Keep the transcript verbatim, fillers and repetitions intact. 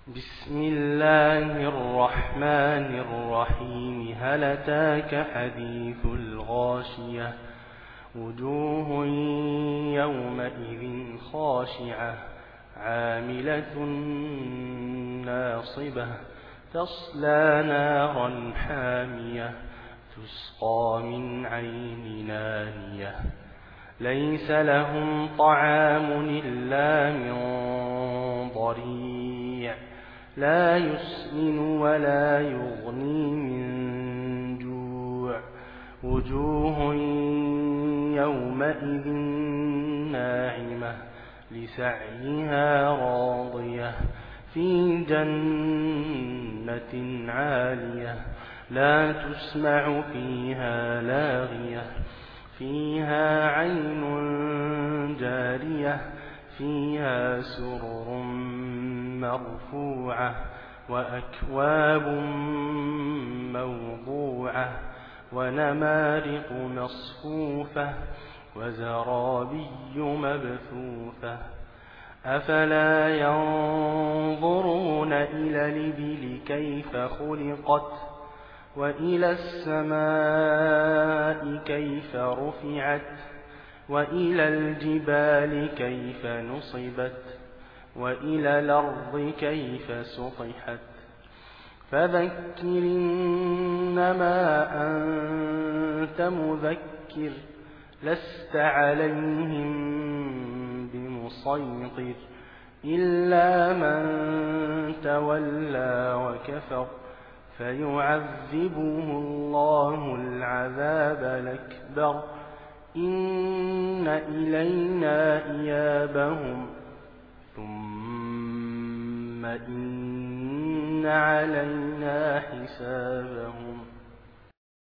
بسم الله الرحمن الرحيم. هل أتاك حديث الغاشية؟ وجوه يومئذ خاشعة عاملة ناصبة تصلى نارا حامية تسقى من عين آنية ليس لهم طعام إلا من ضريع لا يسمن ولا يغني من جوع. وجوه يومئذ ناعمة لسعيها راضية في جنة عالية لا تسمع فيها لاغية فيها عين جارية فيها سرر مرفوعة وأكواب موضوعة ونمارق مصفوفة وزرابي مبثوثة. أفلا ينظرون إلى الإبل كيف خلقت وإلى السماء كيف رفعت وإلى الجبال كيف نصبت وإلى الأرض كيف سطحت. فذكر إنما أنت مذكر لست عليهم بمسيطر إلا من تولى وكفر فيعذبه الله العذاب الأكبر. إن إلينا إيابهم ثم إن علينا حسابهم.